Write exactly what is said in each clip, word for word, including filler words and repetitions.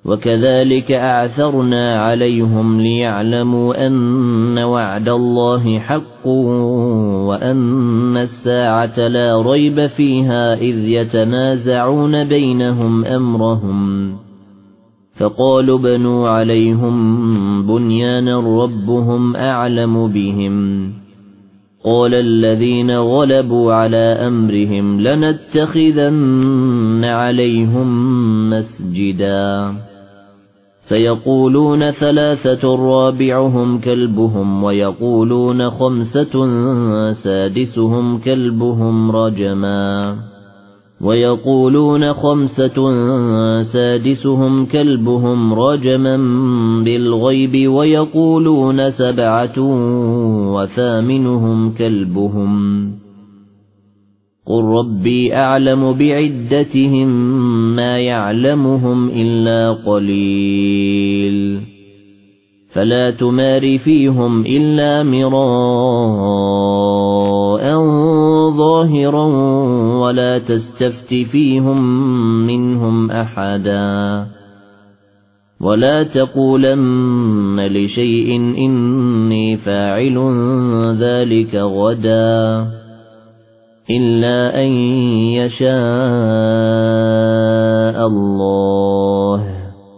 وكذلك أعثرنا عليهم ليعلموا أن وعد الله حق وأن الساعة لا ريب فيها إذ يتنازعون بينهم أمرهم فقالوا بنوا عليهم بنيانا ربهم أعلم بهم قال الذين غلبوا على أمرهم لنتخذن عليهم مسجدا سيقولون ثلاثة رابعهم كلبهم ويقولون خمسة سادسهم كلبهم رجما ويقولون خمسة سادسهم كلبهم رجما بالغيب ويقولون سبعة وثامنهم كلبهم قل ربي أعلم بعدتهم ما يعلمهم إلا قليل فلا تمار فيهم إلا مراء ظاهرا ولا تستفت فيهم منهم أحدا ولا تقولن لشيء إني فاعل ذلك غدا إلا أن يشاء الله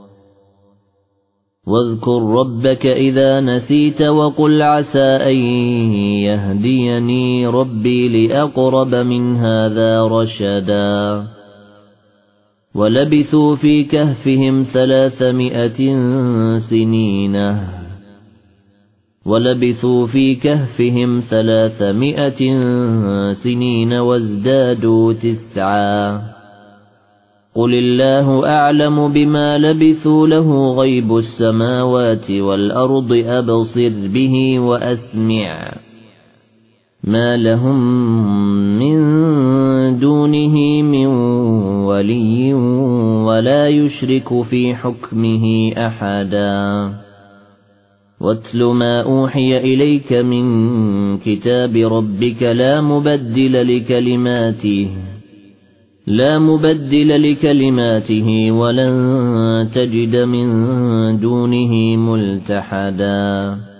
واذكر ربك إذا نسيت وقل عسى أن يهديني ربي لأقرب من هذا رشدا ولبثوا في كهفهم ثلاثمائة سنين ولبثوا في كهفهم ثلاثمائة سنين وازدادوا تسعا قل الله أعلم بما لبثوا له غيب السماوات والأرض أبصر به وأسمع ما لهم من دونه من ولي ولا يشرك في حكمه أحدا واتل ما أوحي إليك من كتاب ربك لا مبدل لكلماته لا مبدل لكلماته ولن تجد من دونه ملتحدا